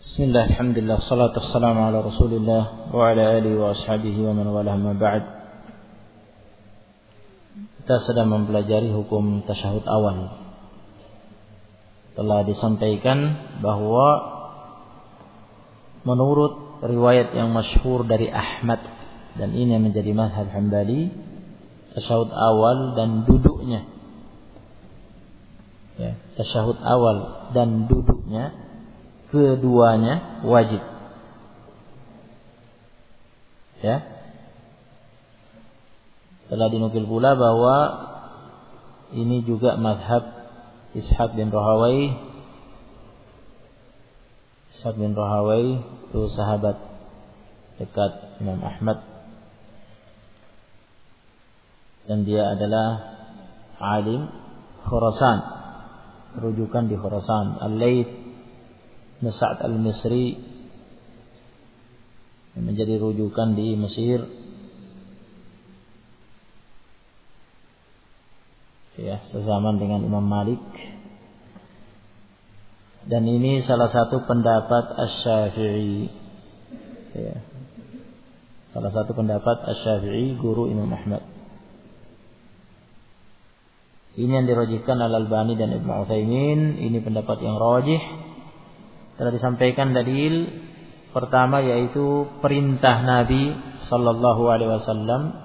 Bismillah, alhamdulillah, salatu wassalamu ala rasulillah wa ala alihi wa ashabihi wa man walah ma ba'd. Kita sedang mempelajari hukum tasyahud awal. Telah disampaikan bahwa menurut riwayat yang masyhur dari Ahmad, dan ini yang menjadi mazhab Hambali, tasyahud awal dan duduknya, ya, tasyahud awal dan duduknya, keduanya wajib. Ya. Telah dinukil pula bahwa ini juga mazhab Ishaq bin Rahawai. Ishaq bin Rahawai itu sahabat dekat Imam Ahmad, dan dia adalah alim Khurasan, rujukan di Khurasan. Al-Layth Sa'd al-Misri yang menjadi rujukan di Mesir, ya, sezaman dengan Imam Malik. Dan ini salah satu pendapat Asy-Syafi'i, ya, salah satu pendapat Asy-Syafi'i, guru Imam Ahmad. Ini yang dirajihkan Al-Albani dan Ibnu Utsaimin. Ini pendapat yang rajih. Telah disampaikan dalil pertama, yaitu perintah Nabi sallallahu alaihi wasallam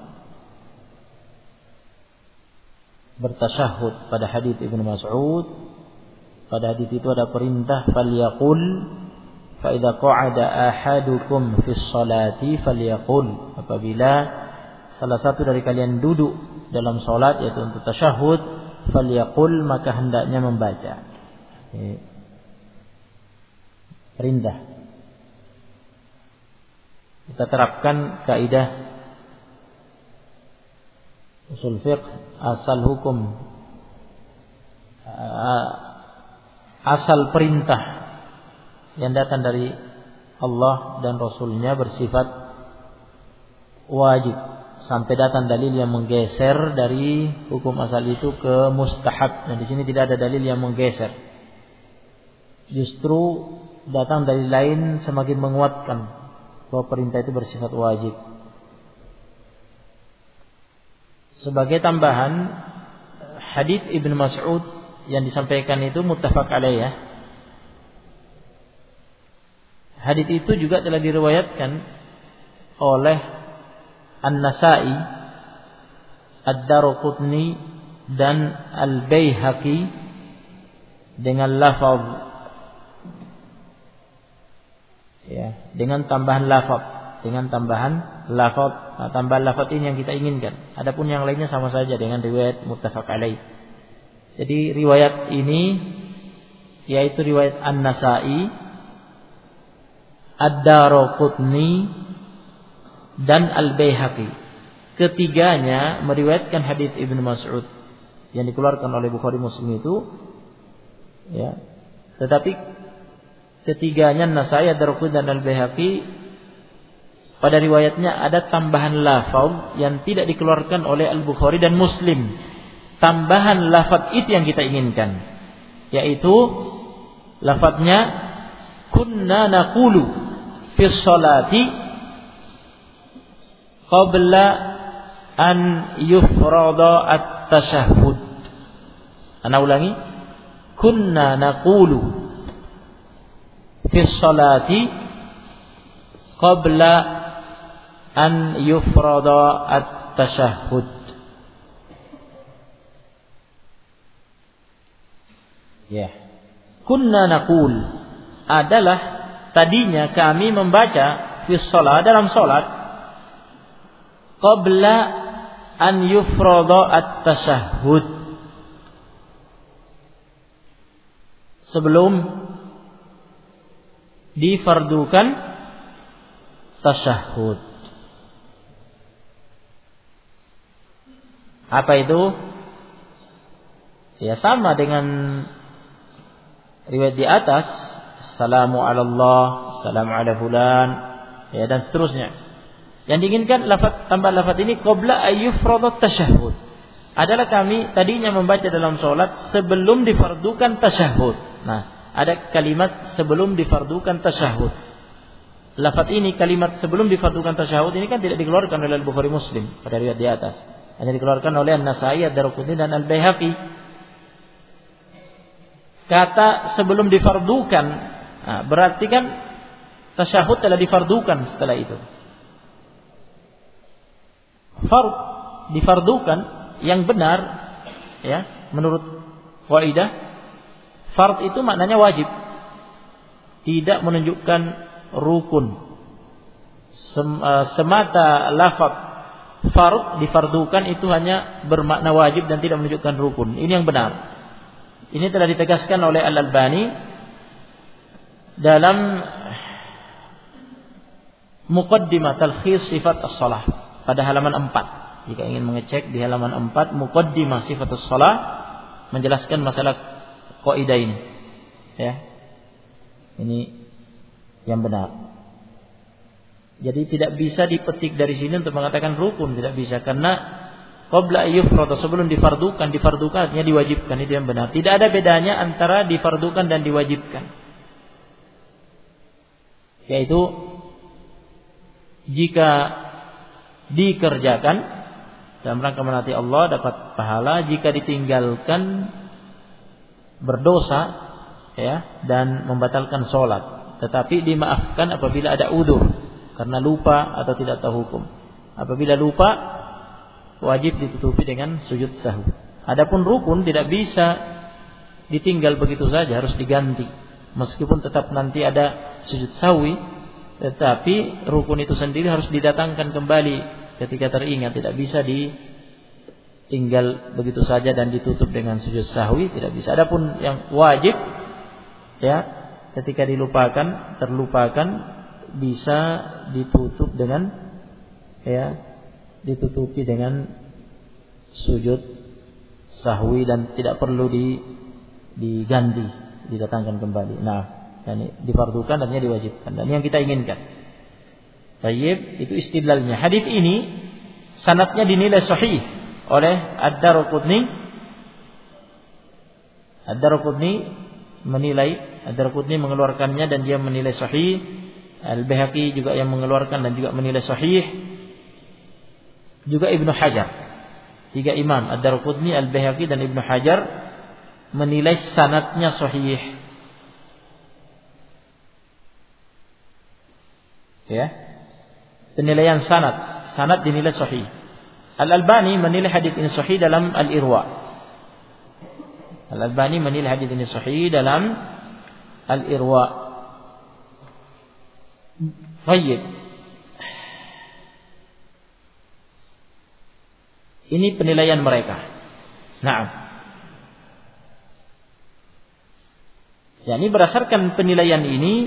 bertasyahud pada hadits Ibnu Mas'ud. Pada hadits itu ada perintah falyaqul fa idza qa'ada ahadukum fis salati falyaqul. Apabila salah satu dari kalian duduk dalam salat, yaitu untuk tasyahud, falyaqul, maka hendaknya membaca. Perintah. Kita terapkan kaidah usul fiqh, asal hukum, asal perintah yang datang dari Allah dan Rasulnya bersifat wajib sampai datang dalil yang menggeser dari hukum asal itu ke mustahab. Nah, di sini tidak ada dalil yang menggeser. Justru datang dari lain semakin menguatkan bahwa perintah itu bersifat wajib. Sebagai tambahan, hadits Ibnu Mas'ud yang disampaikan itu muttafaq alaih, ya. Hadits itu juga telah diriwayatkan oleh An-Nasa'i, Ad-Daraqutni dan Al-Baihaqi dengan lafaz, ya, dengan tambahan lafaz, Nah, tambahan lafaz ini yang kita inginkan. Adapun yang lainnya sama saja dengan riwayat muttafaq alaih. Jadi riwayat ini yaitu riwayat An-Nasa'i, Ad-Daraqutni dan Al-Baihaqi. Ketiganya meriwayatkan hadits Ibnu Mas'ud yang dikeluarkan oleh Bukhari Muslim itu, ya. Tetapi ketiganya, Nasai, Ad-Daraqutni dan Al-Baihaqi, pada riwayatnya ada tambahan lafaz yang tidak dikeluarkan oleh Al-Bukhari dan Muslim. Tambahan lafaz itu yang kita inginkan, yaitu lafaznya kunna naqulu fi sholati qabla an yufrada at-tasyahhud. Ana ulangi, kunna naqulu fi sholati qabla an yufrada at-tasyahhud. Ya. Kunna naqul adalah tadinya kami membaca fi shalah, dalam salat, qabla an yufrada at-tasyahhud, sebelum difardukan tasyahud. Apa itu? Ya, sama dengan riwayat di atas, assalamu ala Allah, assalamu ala fulan, ya, dan seterusnya. Yang diinginkan tambah lafaz ini qabla ayyufrada tasyahud, adalah kami tadinya membaca dalam salat sebelum difardukan tasyahud. Nah, ada kalimat sebelum difardukan tasyahud. Lafaz ini kalimat sebelum difardukan tasyahud ini kan tidak dikeluarkan oleh Al-Bukhari Muslim pada riwayat di atas. Hanya dikeluarkan oleh An-Nasa'i, Ad-Darqutni dan Al-Baihaqi. Kata sebelum difardukan, berarti kan tasyahud telah difardukan setelah itu. Fard difardukan yang benar, ya, menurut kaidah, fard itu maknanya wajib. Tidak menunjukkan rukun. Semata lafaz fard difardukan itu hanya bermakna wajib dan tidak menunjukkan rukun. Ini yang benar. Ini telah ditegaskan oleh Al-Albani dalam Muqaddimah Talkhis Sifat As-Shalah pada halaman 4. Jika ingin mengecek di halaman 4 Muqaddimah Sifat As-Shalah menjelaskan masalah kaidah ini. Ya. Ini yang benar. Jadi tidak bisa dipetik dari sini untuk mengatakan rukun, tidak bisa, karena qabla ayyufrad, sebelum difardukan artinya diwajibkan, itu yang benar. Tidak ada bedanya antara difardukan dan diwajibkan. Yaitu jika dikerjakan dalam rangka menaati Allah dapat pahala, jika ditinggalkan berdosa, ya, dan membatalkan sholat. Tetapi dimaafkan apabila ada udzur karena lupa atau tidak tahu hukum. Apabila lupa, wajib ditutupi dengan sujud sahwi. Adapun rukun tidak bisa ditinggal begitu saja, harus diganti. Meskipun tetap nanti ada sujud sahwi, tetapi rukun itu sendiri harus didatangkan kembali ketika teringat. Tidak bisa ditinggal begitu saja dan ditutup dengan sujud sahwi, tidak bisa. Adapun yang wajib, ya, ketika terlupakan bisa ditutup dengan, ya, ditutupi dengan sujud sahwi dan tidak perlu diganti, didatangkan kembali. Nah, yani difardukan dan diwajibkan, dan yang kita inginkan. Baik, itu istidlalnya. Hadis ini sanadnya dinilai sahih oleh Ad-Darqutni. Ad-Darqutni mengeluarkannya dan dia menilai sahih. Al-Baihaqi juga yang mengeluarkan dan juga menilai sahih. Juga Ibnu Hajar. 3 imam, Ad-Darqutni, Al-Baihaqi dan Ibnu Hajar menilai sanadnya sahih. Ya. Penilaian sanad dinilai sahih. Al-Albani menilai hadis ini sahih dalam Al-Irwa. Al-Albani menilai hadis ini sahih dalam Al-Irwa. Baik. Ini penilaian mereka. Naam. Ya, ini berdasarkan penilaian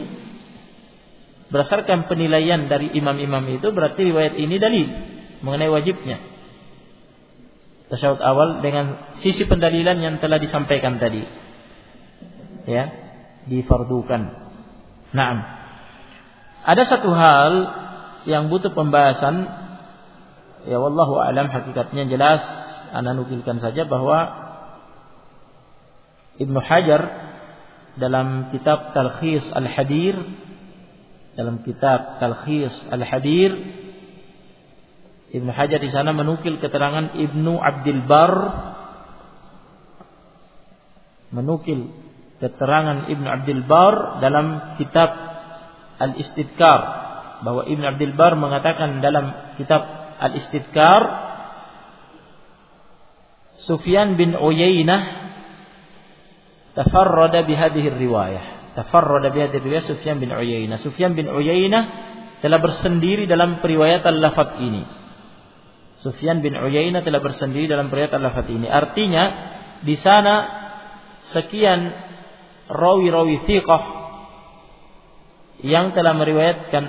dari imam-imam itu, berarti riwayat ini dalil mengenai wajibnya tasyahud awal dengan sisi pendalilan yang telah disampaikan tadi. Ya, difardukan. Naam. Ada satu hal yang butuh pembahasan, ya wallahu a'lam, hakikatnya jelas ana nukilkan saja bahwa Ibnu Hajar dalam kitab Talkhis Al-Hadir, Ibnu Hajar di sana menukil keterangan Ibnu Abdul Bar, dalam kitab Al-Istidkar, bahwa Ibnu Abdul Bar mengatakan dalam kitab Al-Istidkar, Sufyan bin Uyainah tafarrada bihadhihi riwayah. Sufyan bin Uyainah telah bersendiri dalam periwayatan lafaz ini. Artinya di sana sekian rawi-rawi thiqah yang telah meriwayatkan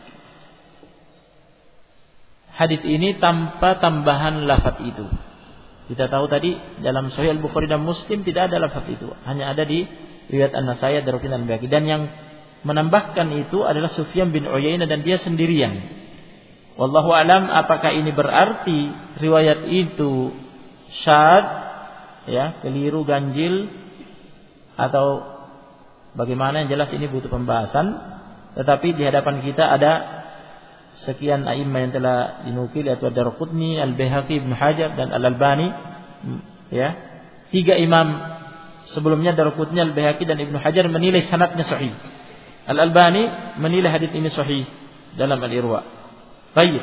hadis ini tanpa tambahan lafaz itu. Kita tahu tadi dalam Sahih Al-Bukhari dan Muslim tidak ada lafaz itu, hanya ada di riwayat An-Nasa'i, Ad-Darqutni dan Al-Baihaqi. Dan yang menambahkan itu adalah Sufyan bin Uyainah dan dia sendirian. Wallahu alam, apakah ini berarti riwayat itu syadz, ya, keliru, ganjil, atau Bagaimana, yang jelas ini butuh pembahasan, tetapi di hadapan kita ada sekian a'immah yang telah dinukil, yaitu Ad-Darqutni, Al-Baihaqi, Ibnu Hajar dan Al-Albani. Ya, 3 imam sebelumnya, Darqutni, Al-Baihaqi dan Ibnu Hajar menilai sanadnya sahih. Al-Albani menilai hadits ini sahih dalam Al-Irwa. Baik.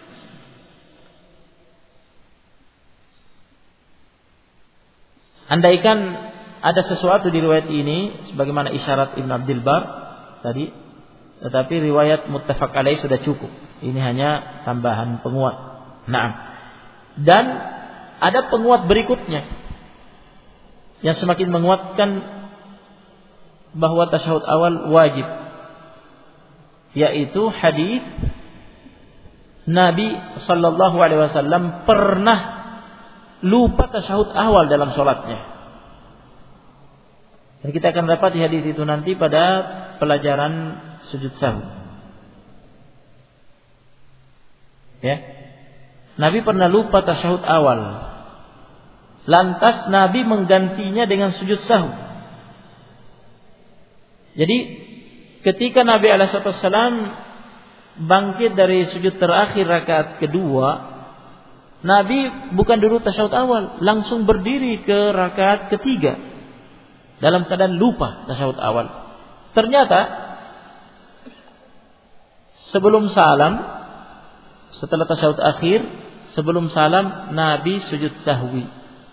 Andaikan ada sesuatu di riwayat ini sebagaimana isyarat Ibn Abdul Bar tadi, tetapi riwayat muttafaq alaih sudah cukup. Ini hanya tambahan penguat. Naam. Dan ada penguat berikutnya yang semakin menguatkan bahwa tasyahud awal wajib, yaitu hadis Nabi sallallahu alaihi wasallam pernah lupa tasyahud awal dalam salatnya. Dan kita akan dapat di hadis itu nanti pada pelajaran sujud sahwi. Ya. Nabi pernah lupa tasyahud awal. Lantas Nabi menggantinya dengan sujud sahwi. Jadi ketika Nabi alaihi wasallam bangkit dari sujud terakhir rakaat kedua, Nabi bukan dulu tasyahud awal, langsung berdiri ke rakaat ketiga dalam keadaan lupa tasyahud awal. Ternyata sebelum salam, setelah tasyahud akhir, sebelum salam Nabi sujud sahwi.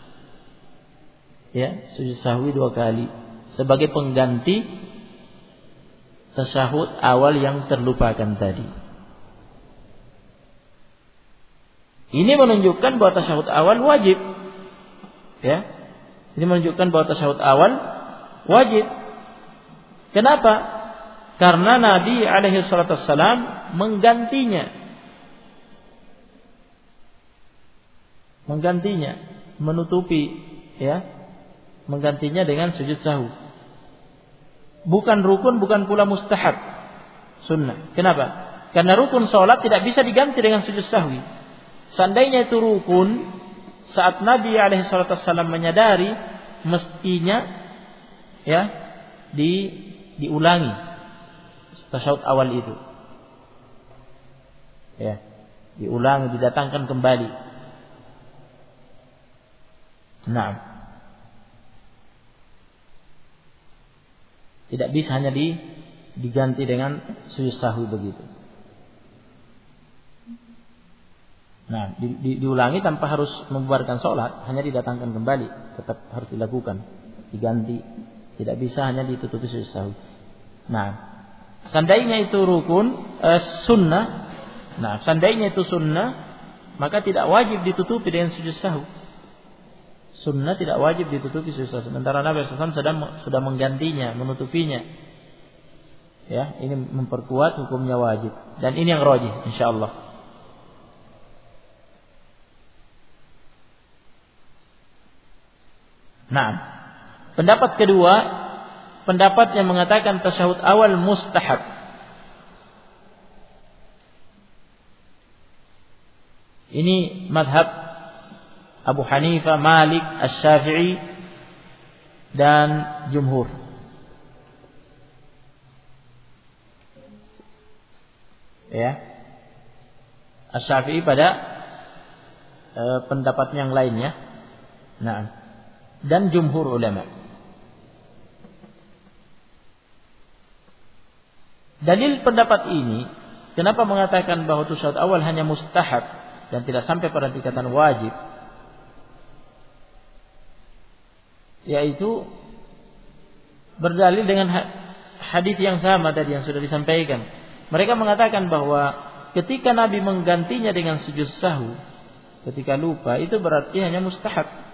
Ya, sujud sahwi 2 kali sebagai pengganti tasyahud awal yang terlupakan tadi. Ini menunjukkan bahwa tasyahud awal wajib. Ya. Ini menunjukkan bahwa tasyahud awal wajib. Kenapa? Karena Nabi alaihi salatu wassalam menggantinya. Menutupi, ya. Menggantinya dengan sujud sahwi. Bukan rukun, bukan pula mustahab, sunnah. Kenapa? Karena rukun salat tidak bisa diganti dengan sujud sahwi. Seandainya itu rukun, saat Nabi alaihi salatu wassalam menyadari, mestinya ya diulangi tasyahud awal itu. Ya, diulangi, didatangkan kembali. Naam. Tidak bisa hanya diganti dengan sujud sahwi begitu. Nah, diulangi tanpa harus membubarkan sholat, hanya didatangkan kembali, tetap harus dilakukan, diganti, tidak bisa hanya ditutupi sujud sahwi. Nah, seandainya itu rukun sunnah, seandainya itu sunnah, maka tidak wajib ditutupi dengan sujud sahwi. Sunnah tidak wajib ditutupi sujud sahwi. Sementara Nabi SAW sudah menggantinya, menutupinya. Ya, ini memperkuat hukumnya wajib, dan ini yang rajih, insyaallah. Nah, pendapat kedua, pendapat yang mengatakan tasyahud awal mustahab. Ini madhab Abu Hanifah, Malik, Asy-Syafi'i dan jumhur. Ya, Asy-Syafi'i pada pendapat yang lainnya. Nah, dan jumhur ulama. Dalil pendapat ini, kenapa mengatakan bahwa tasyahud awal hanya mustahab dan tidak sampai pada tingkatan wajib, yaitu berdalil dengan hadis yang sama tadi yang sudah disampaikan. Mereka mengatakan bahwa ketika Nabi menggantinya dengan sujud sahwi ketika lupa, itu berarti hanya mustahab.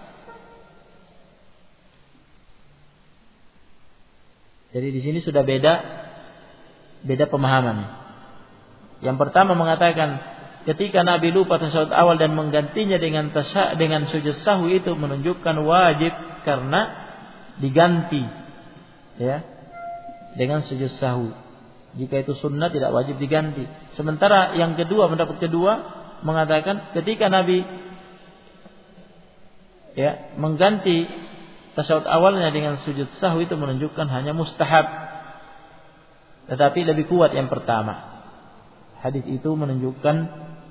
Jadi di sini sudah beda pemahaman. Yang pertama mengatakan ketika Nabi lupa tasyahud awal dan menggantinya dengan sujud sahwi, itu menunjukkan wajib karena diganti ya dengan sujud sahwi. Jika itu sunnah tidak wajib diganti. Sementara yang kedua, pendapat kedua mengatakan ketika Nabi ya mengganti tasyahud awalnya dengan sujud sahwi itu menunjukkan hanya mustahab. Tetapi lebih kuat yang pertama. Hadis itu menunjukkan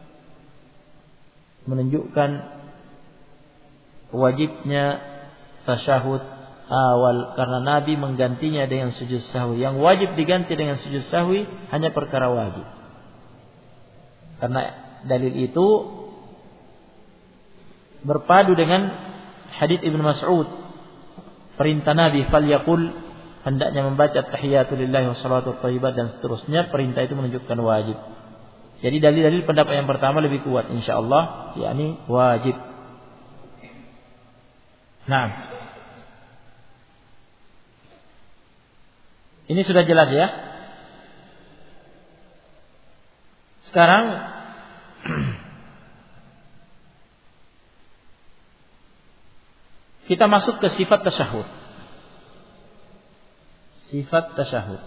wajibnya tasyahud awal karena Nabi menggantinya dengan sujud sahwi. Yang wajib diganti dengan sujud sahwi hanya perkara wajib. Karena dalil itu berpadu dengan hadits Ibnu Mas'ud, perintah Nabi falyaqul, hendaknya membaca tahiyatulillahi wassalatu wathayyibat dan seterusnya. Perintah itu menunjukkan wajib. Jadi dalil-dalil pendapat yang pertama lebih kuat insyaallah, yakni wajib. Nah, ini sudah jelas ya. Sekarang kita masuk ke sifat tasyahud. Sifat tasyahud.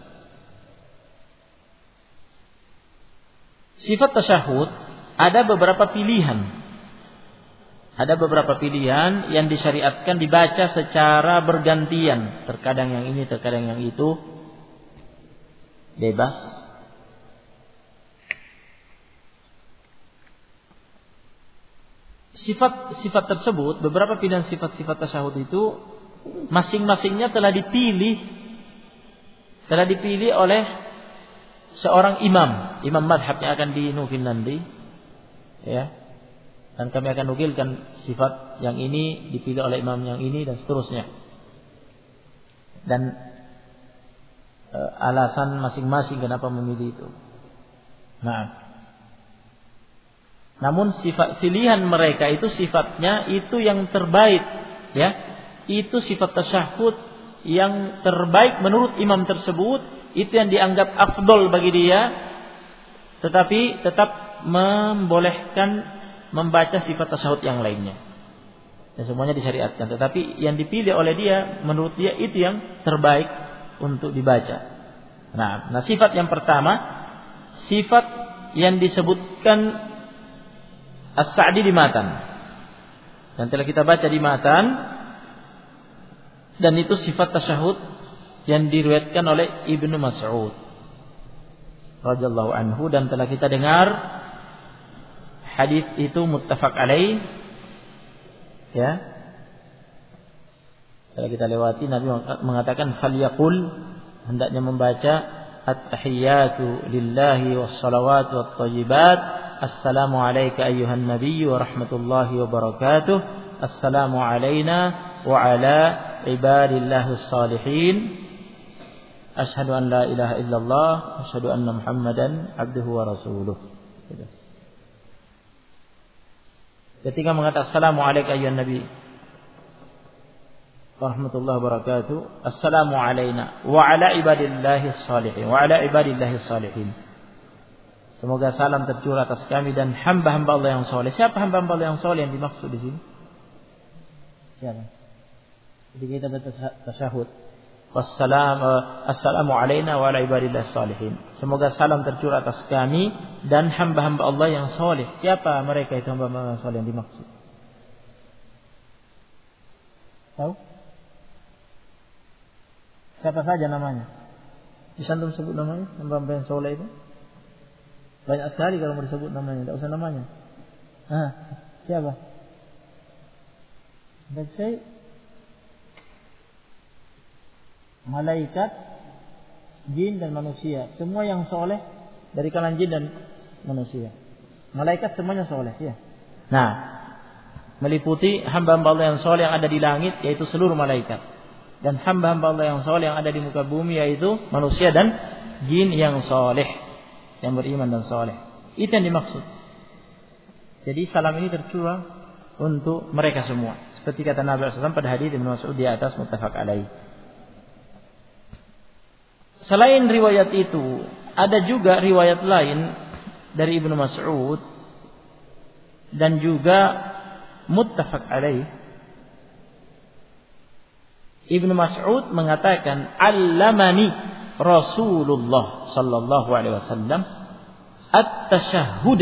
Sifat tasyahud ada beberapa pilihan. Ada beberapa pilihan yang disyariatkan dibaca secara bergantian. Terkadang yang ini, terkadang yang itu. Bebas. Sifat-sifat tersebut, beberapa pilihan sifat-sifat tasyahud itu masing-masingnya telah dipilih oleh seorang imam madhab yang akan dinukil nanti, ya. Dan kami akan nukilkan sifat yang ini dipilih oleh imam yang ini dan seterusnya. Dan alasan masing-masing kenapa memilih itu. Nah, namun sifat pilihan mereka itu sifatnya itu yang terbaik, ya. Itu sifat tasyahud yang terbaik menurut imam tersebut, itu yang dianggap afdol bagi dia, tetapi tetap membolehkan membaca sifat tasyahud yang lainnya. Dan semuanya disyariatkan, tetapi yang dipilih oleh dia menurut dia itu yang terbaik untuk dibaca. Nah, sifat yang pertama, sifat yang disebutkan As-Sa'di di matan. Dan telah kita baca di matan, dan itu sifat tasyahud yang diriwayatkan oleh Ibnu Mas'ud radhiyallahu anhu, dan telah kita dengar hadis itu muttafaq alaih, ya. Kalau kita lewati, Nabi mengatakan falyaqul, hendaknya membaca at-tahiyyatu lillahi was-salawatu wat-thayyibat, assalamu alayka ayyuhan nabiyyu wa rahmatullahi wa barakatuh, assalamu alayna wa ala ibadillahis salihin, asyhadu an la ilaha illallah, asyhadu anna muhammadan abduhu wa rasuluh. Ketika mengatakan assalamu alayka ayyuhan nabi wa rahmatullahi wa barakatuh, assalamu alayna wa ala ibadillahis salihin, wa ala ibadillahis salihin, semoga salam tercurah atas kami dan hamba-hamba Allah yang soleh. Siapa hamba-hamba Allah yang soleh yang dimaksud di sini? Siapa? Jadi kita bertasyahud, assalamu alayna wa ala ibadillahis salihin, semoga salam tercurah atas kami dan hamba-hamba Allah yang soleh. Siapa mereka itu hamba-hamba Allah yang soleh yang dimaksud? Tahu? Siapa saja namanya? Bisa antum sebut namanya hamba-hamba yang soleh itu? Banyak sekali kalau mau disebut namanya, tidak usah namanya. Siapa? Dan saya malaikat, jin dan manusia, semua yang soleh dari kalangan jin dan manusia. Malaikat semuanya soleh, ya. Nah, meliputi hamba-hamba Allah yang soleh yang ada di langit, yaitu seluruh malaikat, dan hamba-hamba Allah yang soleh yang ada di muka bumi, yaitu manusia dan jin yang soleh, yang beriman dan soleh. Itu yang dimaksud. Jadi salam ini tercurah untuk mereka semua, seperti kata Nabi SAW pada hadits Ibnu Mas'ud di atas muttafaq alaih. Selain riwayat itu, ada juga riwayat lain dari Ibnu Mas'ud dan juga muttafaq alaih. Ibnu Mas'ud mengatakan, "Allamani Rasulullah sallallahu alaihi wasallam at-tasyahhud."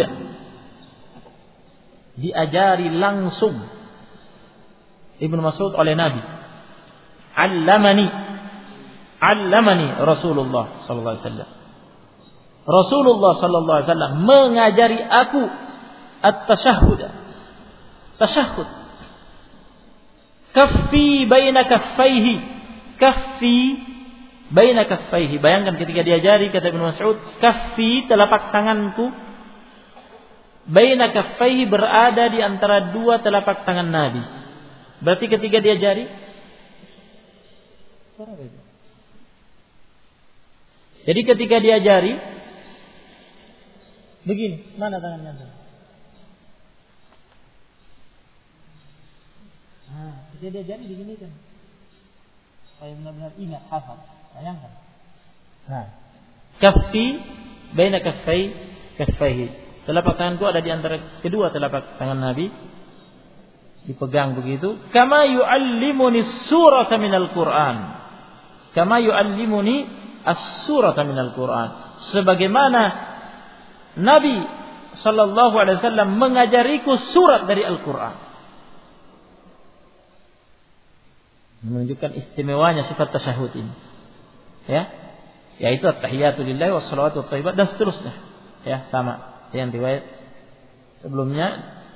Diajari langsung Ibnu Mas'ud oleh Nabi Allamani Rasulullah sallallahu alaihi wasallam. Rasulullah sallallahu alaihi wasallam mengajari aku at-tasyahhud. Tasyahhud. Kaffi baina kaffaihi. Kaffi baina kaffaihi. Bayangkan ketika diajari, kata Ibnu Mas'ud, kaffi, telapak tanganku, baina kaffaihi, berada di antara dua telapak tangan Nabi. Berarti ketika diajari, jadi ketika diajari begini, mana tangannya? Ketika diajari begini kan, supaya benar-benar ingat, hafal. Bayangkan. Kaffi baina kaffaihi. Telapak tanganku ada di antara kedua telapak tangan Nabi, dipegang begitu. Kama yu'allimuni surata minal Qur'an. Kama yu'allimuni as-surata minal Qur'an. Sebagaimana Nabi sallallahu alaihi wasallam mengajariku surat dari Al-Qur'an. Menunjukkan istimewanya sifat tasyahud ini. Ya. Yaitu at-tahiyatu lillahi was-shalawatu wat-thayyibat dan seterusnya. Ya, sama yang riwayat sebelumnya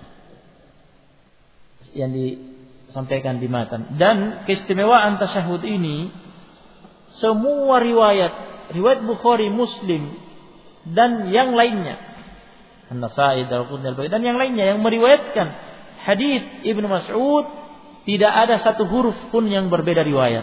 yang disampaikan di matan. Dan keistimewaan tasyahud ini, semua riwayat Bukhari, Muslim dan yang lainnya, An-Nasa'i, Daraqutni, Al-Baihaqi dan yang lainnya yang meriwayatkan hadis Ibnu Mas'ud, tidak ada satu huruf pun yang berbeda riwayat.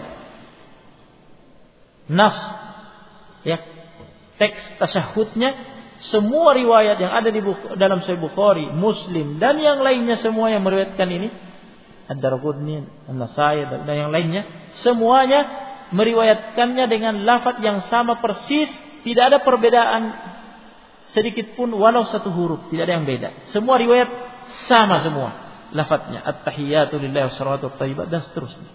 Nas, ya, teks tasyahudnya, semua riwayat yang ada di dalam Sahih Bukhari, Muslim dan yang lainnya, semua yang meriwayatkan ini, Ad-Daraqutni, An-Nasa'i dan yang lainnya, semuanya meriwayatkannya dengan lafaz yang sama persis, tidak ada perbedaan sedikit pun walau satu huruf, tidak ada yang beda. Semua riwayat sama semua lafaznya, at-tahiyatu lillahi wassalawatu wathayyibat dan seterusnya.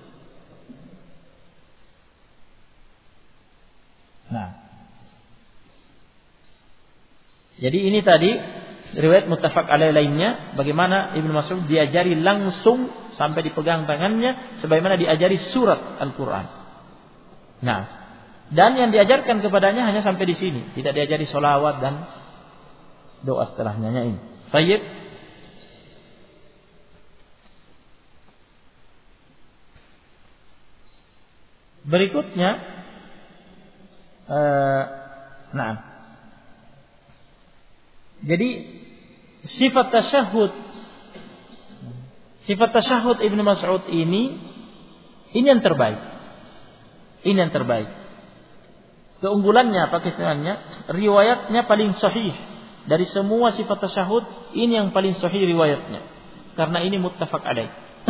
Jadi ini tadi riwayat muttafaq alaih lainnya, bagaimana Ibnu Mas'ud diajari langsung sampai dipegang tangannya sebagaimana diajari surat Al-Qur'an. Dan yang diajarkan kepadanya hanya sampai di sini, tidak diajari sholawat dan doa setelahnya ini. Baik. Berikutnya, jadi sifat tasyahud Ibnu Mas'ud ini yang terbaik. Ini yang terbaik. Keunggulannya apa, keistimewanya? Riwayatnya paling sahih dari semua sifat tasyahud. Ini yang paling sahih riwayatnya, karena ini muttafaq alaih.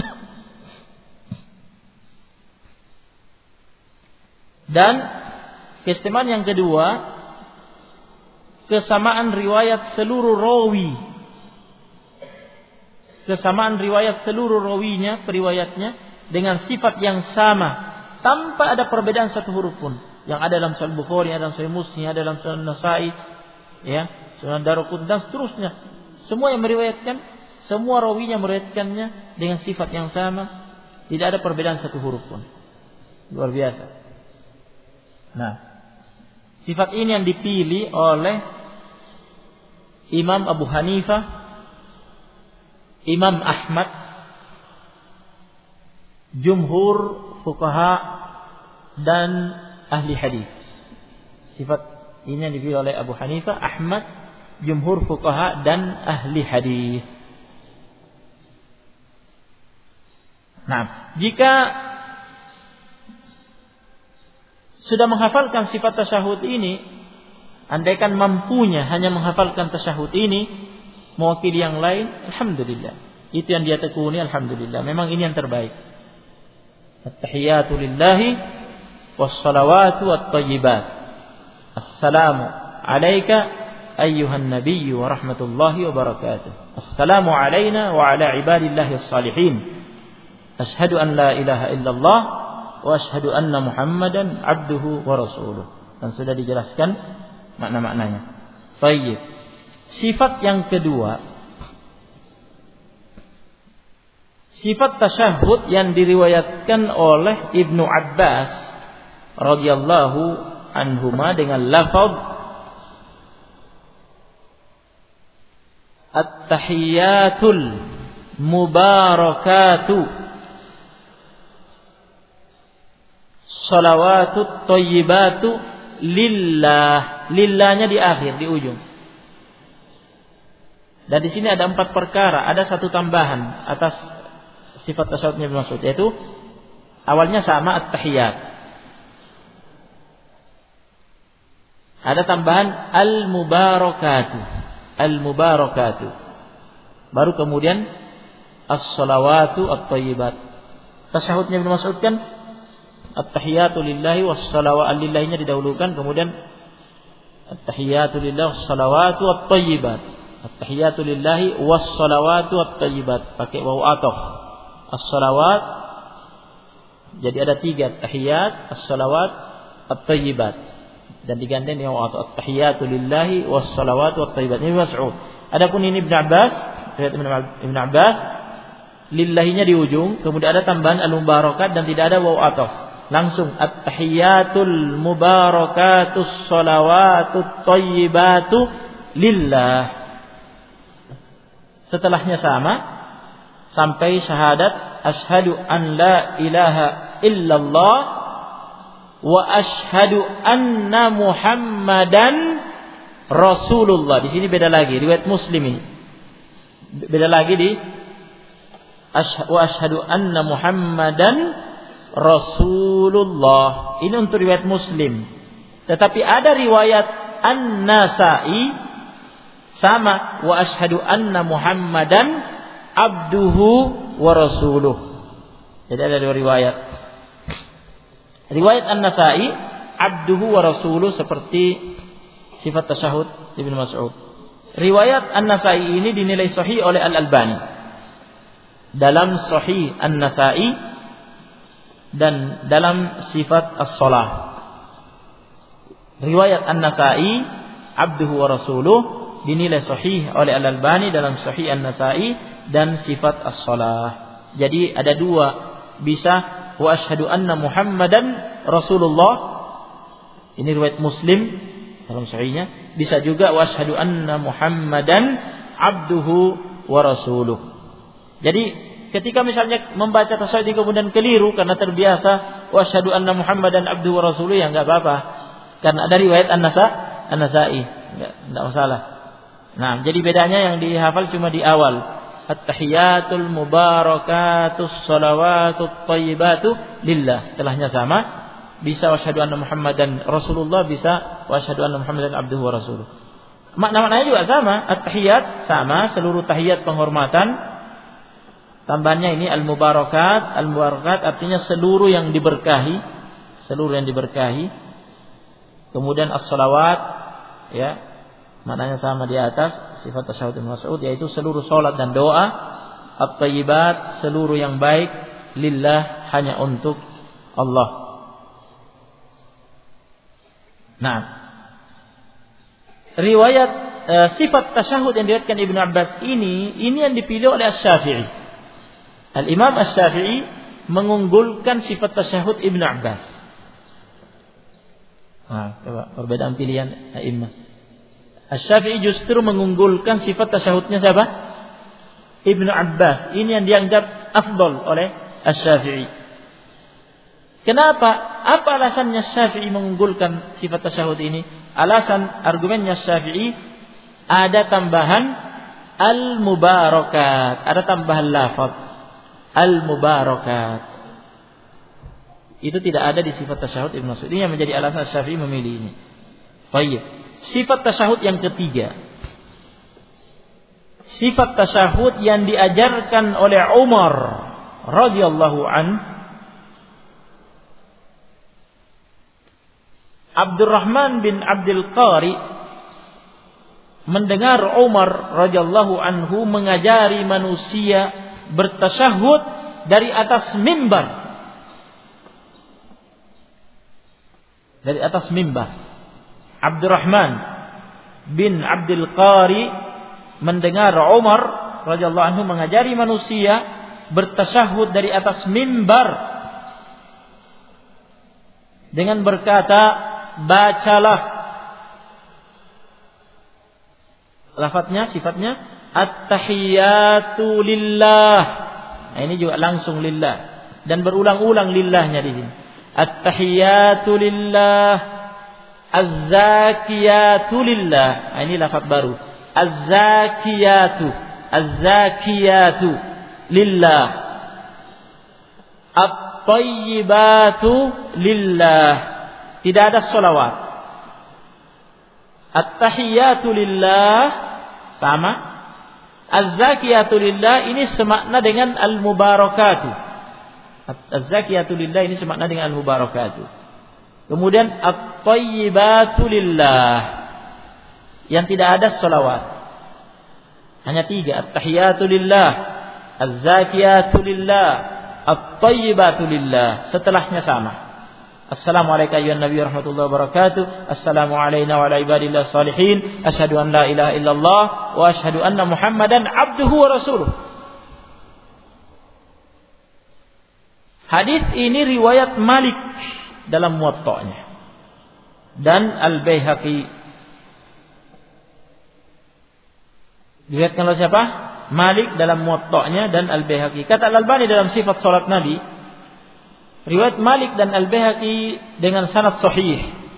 Dan keistimewaan yang kedua, kesamaan riwayat seluruh rawi. Kesamaan riwayat seluruh rawinya, periwayatnya dengan sifat yang sama, tanpa ada perbedaan satu huruf pun. Yang ada dalam Sahih Bukhari, ada dalam Sahih Muslim, ada dalam Sahih Nasa'i, ya, Sunan Daraqutni dan seterusnya. Semua yang meriwayatkan, semua rawinya meriwayatkannya dengan sifat yang sama, tidak ada perbedaan satu huruf pun. Luar biasa. Sifat ini yang dipilih oleh Imam Abu Hanifah, Imam Ahmad, jumhur fuqaha dan ahli hadis. Sifat ini yang dipilih oleh Abu Hanifah, Ahmad, jumhur fuqaha dan ahli hadis. Jika sudah menghafalkan sifat tasyahud ini, andaikan mampunya hanya menghafalkan tasyahud ini, mewakili yang lain, alhamdulillah. Itu yang dia tekuni, alhamdulillah. Memang ini yang terbaik. At-tahiyatu lillahi was-salawatu wat-thayyibat. Assalamu alayka ayyuhan nabiyyu wa rahmatullahi wa barakatuh. Assalamu alayna wa ala ibadillahi as-salihin. Ashhadu an la ilaha illallah wa ashhadu anna Muhammadan abduhu wa rasuluh. Dan sudah dijelaskan makna-maknanya. Baik. Sifat yang kedua, sifat tasyahud yang diriwayatkan oleh Ibnu Abbas radhiyallahu anhuma dengan lafaz at-tahiyyatul mubarakatu shalawatut thayyibatu lillah. Lillahnya di akhir, di ujung. Dan di sini ada 4 perkara, ada satu tambahan atas sifat tasyahudnya Ibnu Mas'ud, yaitu awalnya sama at-tahiyyat. Ada tambahan al-mubarakatu. Al-mubarakatu. Baru kemudian as-shalawatu at-thayyibat. Tasyahudnya Ibnu Mas'ud kan at-tahiyyatu lillahi was-shalawatu lillahinya didahulukan, kemudian at-tahiyyatu lillahi was-shalawatu at-thayyibat. At-tahiyyatu lillahi was-shalawatu at-thayyibat pakai wawu athaf. As-shalawat jadi ada 3, at-tahiyyat, as-shalawat, at-thayyibat. Dan diganti dengan wawu athaf. At-tahiyyatu lillahi was-shalawatu at-thayyibat. Ini Mas'ud. Adapun ini Ibnu Abbas, riwayat Ibnu Abbas, lillahinya di ujung, kemudian ada tambahan al-mubarakat dan tidak ada wawu athaf. Langsung at-tahiyyatul mubarakatus shalawatut thayyibatu lillah. Setelahnya sama sampai syahadat asyhadu an la ilaha illallah wa asyhadu anna Muhammadan Rasulullah. Di sini beda lagi riwayat Muslim ini. Beda lagi di wa asyhadu anna Muhammadan Rasulullah. Ini untuk riwayat Muslim. Tetapi ada riwayat An-Nasa'i sama wa asyhadu anna Muhammadan abduhu wa rasuluh. Jadi ada dua riwayat. Riwayat An-Nasa'i abduhu wa rasuluh seperti sifat tasyahud Ibnu Mas'ud. Riwayat An-Nasa'i ini dinilai sahih oleh Al-Albani. Dalam Sahih An-Nasa'i dan dalam sifat as-shalah. Riwayat An-Nasa'i abduhu wa rasuluh dinilai sahih oleh Al-Albani dalam Sahih An-Nasa'i dan sifat as-shalah. Jadi ada 2, bisa wa asyhadu anna Muhammadan Rasulullah. Ini riwayat Muslim dalam sahihnya. Bisa juga wa asyhadu anna Muhammadan abduhu wa rasuluh. Jadi ketika misalnya membaca tasyahud kemudian keliru karena terbiasa wa asyhadu anna Muhammadan abduhu wa rasuluh, ya enggak apa-apa. Karena ada riwayat An-Nasa'i, enggak masalah. Nah, jadi bedanya yang dihafal cuma di awal. At-tahiyyatul mubarakatus shalawatut thayyibatu lillah. Setelahnya sama. Bisa wa asyhadu anna Muhammadan Rasulullah, bisa wa asyhadu anna Muhammadan abduhu wa rasuluh. Makna-maknanya juga sama. At-tahiyyat sama, seluruh tahiyat penghormatan. Tambahannya ini al-mubarakat. Al-mubarakat artinya seluruh yang diberkahi. Seluruh yang diberkahi. Kemudian as-salawat, ya, maknanya sama di atas sifat tasyahud Ibnu Mas'ud, yaitu seluruh salat dan doa. At-thayyibat, seluruh yang baik. Lillah, hanya untuk Allah. Nah, riwayat sifat tasyahud yang diriwayatkan Ibnu Abbas ini yang dipilih oleh Asy-Syafi'i. Al-Imam Asy-Syafi'i mengunggulkan sifat tasyahud Ibnu Abbas. Nah, coba perbedaan pilihan a'immah. Asy-Syafi'i justru mengunggulkan sifat tasyahudnya siapa? Ibnu Abbas. Ini yang dianggap afdal oleh Asy-Syafi'i. Kenapa? Apa alasannya Syafi'i mengunggulkan sifat tasyahud ini? Argumennya Syafi'i ada tambahan al-mubarakat, ada tambahan lafaz al-mubarakat. Itu tidak ada di sifat tasyahud Ibnu Mas'ud. Ini yang menjadi alasan Syafi'i memilih ini. Baik. Sifat tasyahud yang ketiga. Sifat tasyahud yang diajarkan oleh Umar radhiyallahu anhu. Abdurrahman bin Abdul Qari mendengar Umar radhiyallahu anhu mengajari manusia bertasyahud dari atas mimbar. Dari atas mimbar. Abdurrahman bin Abdul Qari mendengar Umar radhiyallahu anhu mengajari manusia bertasyahud dari atas mimbar dengan berkata, bacalah. Lafadznya, sifatnya at-tahiyatu lillah. Nah, ini juga langsung lillah dan berulang-ulang lillahnya di sini. At-tahiyatu lillah, az-zakiyatu lillah. Nah, ini lafaz baru. Az-zakiyatu lillah. At-tayyibatu lillah. Tidak ada sholawat. At-tahiyatu lillah sama. Az-zakiyatu lillah ini semakna dengan al-mubarakatuh. Az-zakiyatu lillah ini semakna dengan al-mubarakatuh. Kemudian at-tayyibatu lillah yang tidak ada sholawat. Hanya 3. At-tahiyatu lillah, az-zakiyatu lillah, at-tayyibatu lillah. Setelahnya sama. Assalamualaikum ayyuhan nabiy warahmatullahi wabarakatuh. Assalamu alayna wa ala ibadillah salihin. Asyhadu an la ilaha illallah wa asyhadu anna Muhammadan abduhu wa rasuluh. Hadis ini riwayat Malik dalam Muwatta'nya dan Al-Baihaqi. Diriwayatkan oleh siapa? Malik dalam Muwatta'nya dan Al-Baihaqi. Kata Al-Albani dalam sifat salat Nabi, riwayat Malik dan Al-Baihaqi dengan sanad sahih.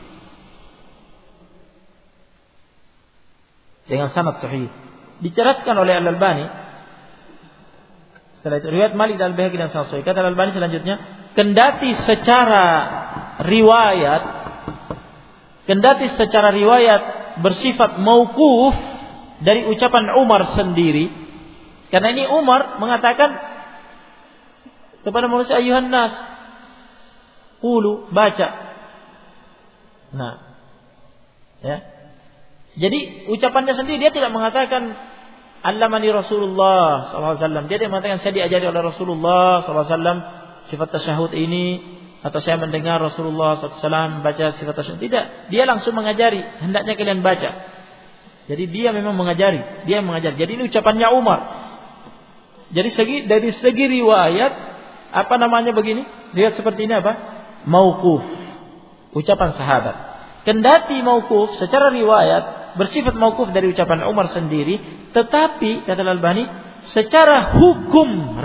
Dengan sanad sahih. Diceraskan oleh Al-Albani. Setelah itu riwayat Malik dan Al-Baihaqi dan sanad sahih. Kata Al-Albani selanjutnya, kendati secara riwayat bersifat mauquf dari ucapan Umar sendiri. Karena ini Umar mengatakan kepada manusia, ayyuhan nas, qulu, baca. Nah, ya. Jadi ucapannya sendiri, dia tidak mengatakan allamani Rasulullah SAW. Dia tidak mengatakan saya diajari oleh Rasulullah SAW sifat tasyahud ini, atau saya mendengar Rasulullah SAW baca sifat tasyahud. Tidak, dia langsung mengajari. Hendaknya kalian baca. Jadi dia memang mengajari, dia mengajar. Jadi ini ucapannya Umar. Jadi dari segi riwayat, apa namanya begini? Riwayat seperti ini apa? Mauquf, ucapan sahabat. Kendati mauquf secara riwayat bersifat mauquf dari ucapan Umar sendiri, tetapi kata Al-Albani, secara hukum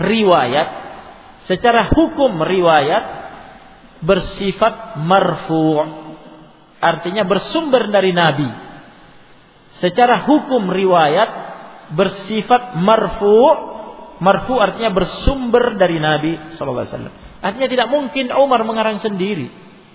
riwayat bersifat marfu', artinya bersumber dari Nabi. Secara hukum riwayat bersifat marfu' artinya bersumber dari Nabi sallallahu alaihi wasallam. Artinya tidak mungkin Umar mengarang sendiri.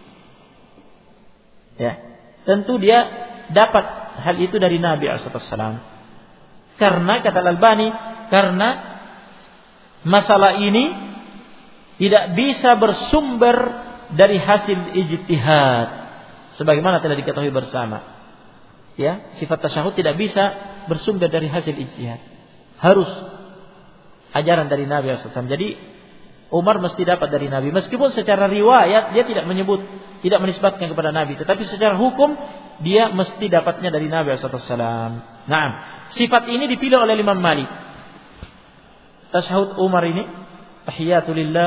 Ya, tentu dia dapat hal itu dari Nabi sallallahu alaihi wasallam. Karena kata Al-Albani, karena masalah ini tidak bisa bersumber dari hasil ijtihad, sebagaimana telah diketahui bersama. Ya, sifat tasyahud tidak bisa bersumber dari hasil ijtihad. Harus ajaran dari Nabi SAW. Jadi Umar mesti dapat dari Nabi. Meskipun secara riwayat dia tidak menyebut, tidak menisbatkan kepada Nabi, tetapi secara hukum dia mesti dapatnya dari Nabi SAW. Nah, sifat ini dipilih oleh Imam Malik. Tasyahud Umar ini, tahiyatulillah.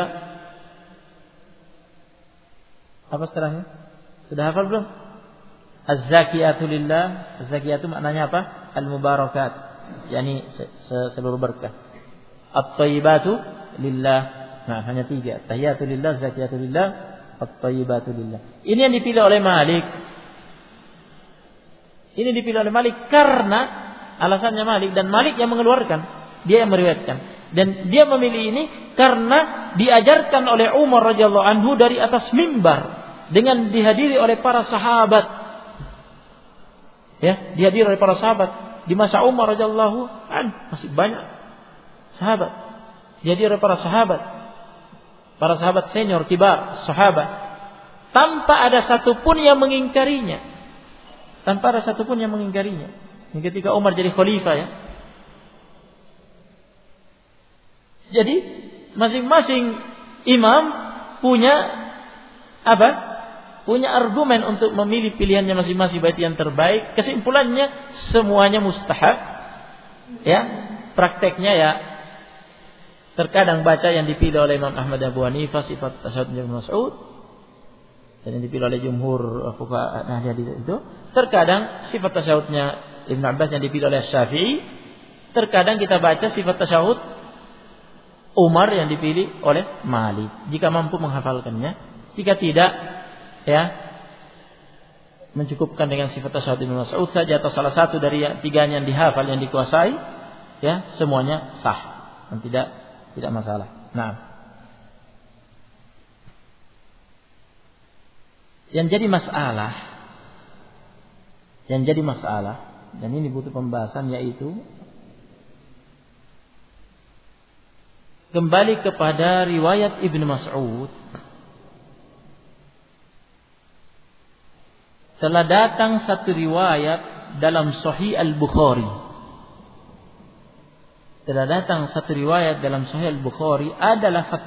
Apa setelahnya? Sudah hafal belum? Az-zakiyatu lillah. Az-zakiyatu maknanya apa? Al-mubarakat, yakni seluruh berkah. At-tayyibatu lillah. Nah, hanya 3. Tahiyatu lillah, zakiyatu lillah, at-tayyibatu lillah. Ini yang dipilih oleh Malik. Ini dipilih oleh Malik karena alasannya Malik, dan Malik yang mengeluarkan, dia yang meriwayatkan. Dan dia memilih ini karena diajarkan oleh Umar radhiyallahu anhu dari atas mimbar dengan dihadiri oleh para sahabat. Ya, dihadiri oleh para sahabat di masa Umar radhiyallahu anhu, masih banyak sahabat. Dihadiri oleh para sahabat senior, kibar sahabat, tanpa ada satupun yang mengingkarinya. Ketika Umar jadi khalifah, ya. Jadi masing-masing imam punya apa? Punya argumen untuk memilih pilihannya masing-masing baik yang terbaik. Kesimpulannya semuanya mustahab. Ya, prakteknya ya terkadang baca yang dipilih oleh Imam Ahmad dan Abu Hanifah sifat tasyahud Ibnu Mas'ud, dan yang dipilih oleh jumhur fuqaha hadis itu. Terkadang sifat tasyahudnya Ibnu Abbas yang dipilih oleh Syafi'i. Terkadang kita baca sifat tasyahud Umar yang dipilih oleh Malik, jika mampu menghafalkannya. Jika tidak, ya, mencukupkan dengan sifat tasyahud Ibnu Mas'ud saja atau salah satu dari tiganya yang dihafal, yang dikuasai, ya, semuanya sah dan tidak masalah. Nah, yang jadi masalah dan ini butuh pembahasan, yaitu kembali kepada riwayat Ibnu Mas'ud. Telah datang satu riwayat dalam Sahih Al-Bukhari. Ada lafaz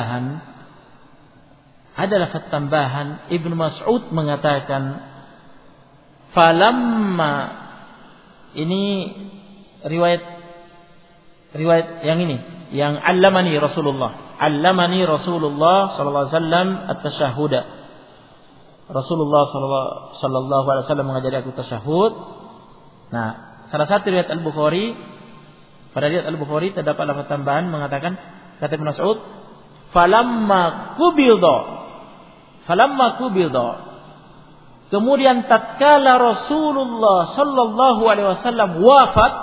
tambahan. Ibnu Mas'ud mengatakan, falamma, ini riwayat yang ini, yang allamani Rasulullah sallallahu alaihi wasallam at-tasyahhud. Rasulullah sallallahu alaihi wasallam mengajari aku tasyahud. Nah, salah satu riwayat Al-Bukhari, pada riwayat Al-Bukhari terdapat lafaz tambahan mengatakan, kata Ibnu Mas'ud, falamma qubida, kemudian tatkala Rasulullah sallallahu alaihi wasallam wafat,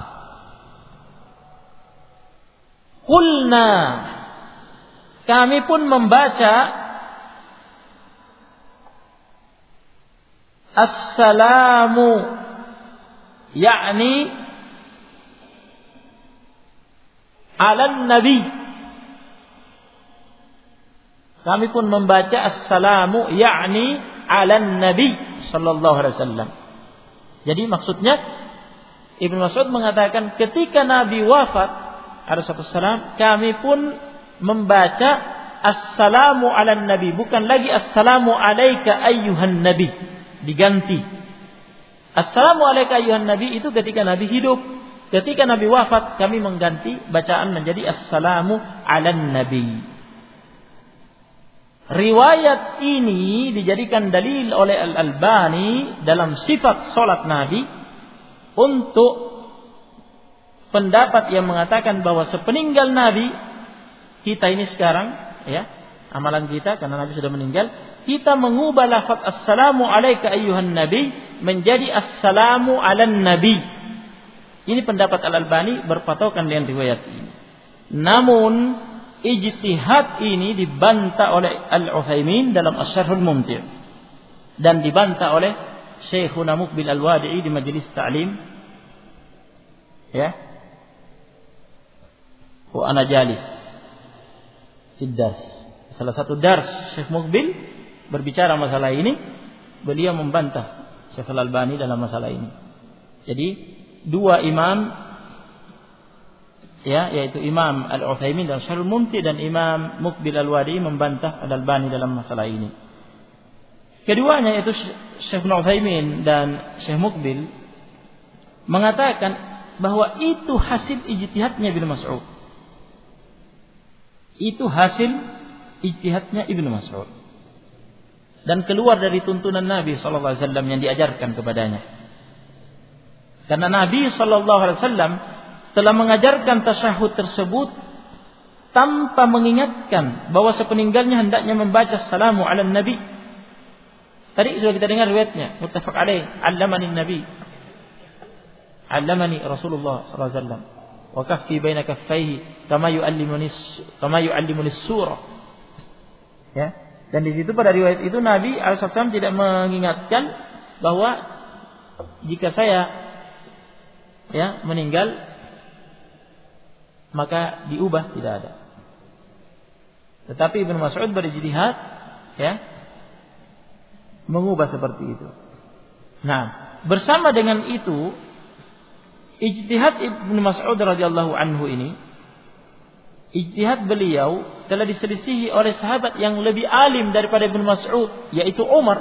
qulna, kami pun membaca assalamu, yakni ala nabi. Kami pun membaca assalamu, yakni ala nabi sallallahu alaihi wasallam. Jadi maksudnya Ibnu Mas'ud mengatakan, ketika Nabi wafat alaihi wasallam, kami pun membaca assalamu ala nabi, bukan lagi assalamu alaika ayyuhan nabi, diganti. Assalamu alaika ayyuhan nabi itu ketika Nabi hidup. Ketika Nabi wafat, kami mengganti bacaan menjadi assalamu ala nabi. Riwayat ini dijadikan dalil oleh Al-Albani dalam sifat salat Nabi untuk pendapat yang mengatakan bahwa sepeninggal Nabi, kita ini sekarang, ya, amalan kita karena Nabi sudah meninggal, kita mengubah lafaz assalamu alaika ayyuhan nabi menjadi assalamu alan nabi. Ini pendapat Al-Albani berpatokan dengan riwayat ini. Namun ijtihad ini dibantah oleh Al-Utsaimin dalam Asy-Syarhul Mumti' dan dibantah oleh Syekhuna Muqbil Al-Wadi'i di Majelis Ta'lim. Ya. Wa ana jalis fi dars. Salah satu dars Syekh Muqbil berbicara masalah ini, beliau membantah Syekh Al-Albani dalam masalah ini. Jadi dua imam, ya, yaitu Imam Al-Utsaimin dalam Syarhul Mumti dan Imam Muqbil Al-Wadi'i membantah Al-Albani dalam masalah ini. Keduanya yaitu Syekh Al-Utsaimin dan Syekh Muqbil mengatakan bahwa itu hasil ijtihadnya Ibnu Mas'ud. Itu hasil ijtihadnya Ibnu Mas'ud dan keluar dari tuntunan Nabi sallallahu alaihi wasallam yang diajarkan kepadanya. Karena Nabi sallallahu alaihi wasallam telah mengajarkan tasyahud tersebut tanpa mengingatkan bahwa sepeninggalnya hendaknya membaca salamu ala nabi. Tadi sudah kita dengar riwayatnya, muttafaq alaih, allamani nabi, allamani Rasulullah sallallahu alaihi wasallam, wa kaffi baina kaffaihi kama yu'allimuni surah. Ya. Dan di situ pada riwayat itu Nabi alaihi wasallam tidak mengingatkan bahwa jika saya, ya, meninggal maka diubah, tidak ada. Tetapi Ibnu Mas'ud berijtihad, ya, mengubah seperti itu. Nah, bersama dengan itu ijtihad Ibnu Mas'ud radhiyallahu anhu ini, ijtihad beliau telah diselisihi oleh sahabat yang lebih alim daripada Ibnu Mas'ud, yaitu Umar.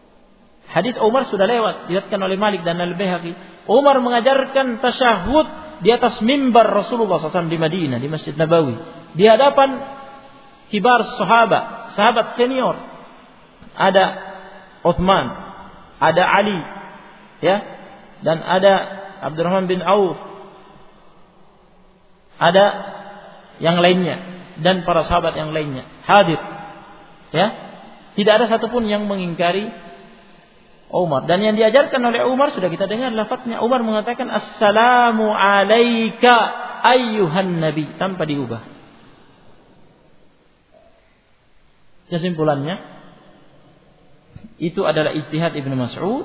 Hadits Umar sudah lewat, diriwayatkan oleh Malik dan Al-Baihaqi. Umar mengajarkan tasyahud di atas mimbar Rasulullah SAW di Madinah, di Masjid Nabawi, di hadapan kibar sahabat senior. Ada Uthman, ada Ali, ya, dan ada Abdurrahman bin Auf, ada yang lainnya dan para sahabat yang lainnya hadir, ya. Tidak ada satupun yang mengingkari Umar. Dan yang diajarkan oleh Umar sudah kita dengar lafadznya. Umar mengatakan assalamu alayka ayyuhan nabi, tanpa diubah. Kesimpulannya, itu adalah ijtihad Ibnu Mas'ud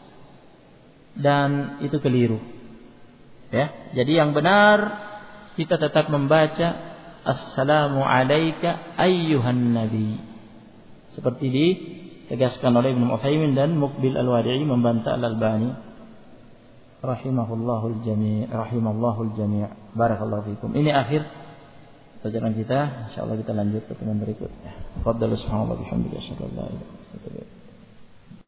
dan itu keliru. Ya, jadi yang benar kita tetap membaca assalamu alayka ayyuhan nabi. Seperti ditegaskan oleh Ibnu Utsaimin dan Muqbil Al-Wadi'i membantah Al-Albani rahimahullahul jami'. Barakallahu fikum. Ini akhir pelajaran kita. Insyaallah kita lanjut ke pertemuan berikutnya. Fadhal subhanallahi wa bihamdihi asyhadu an la ilaha illa anta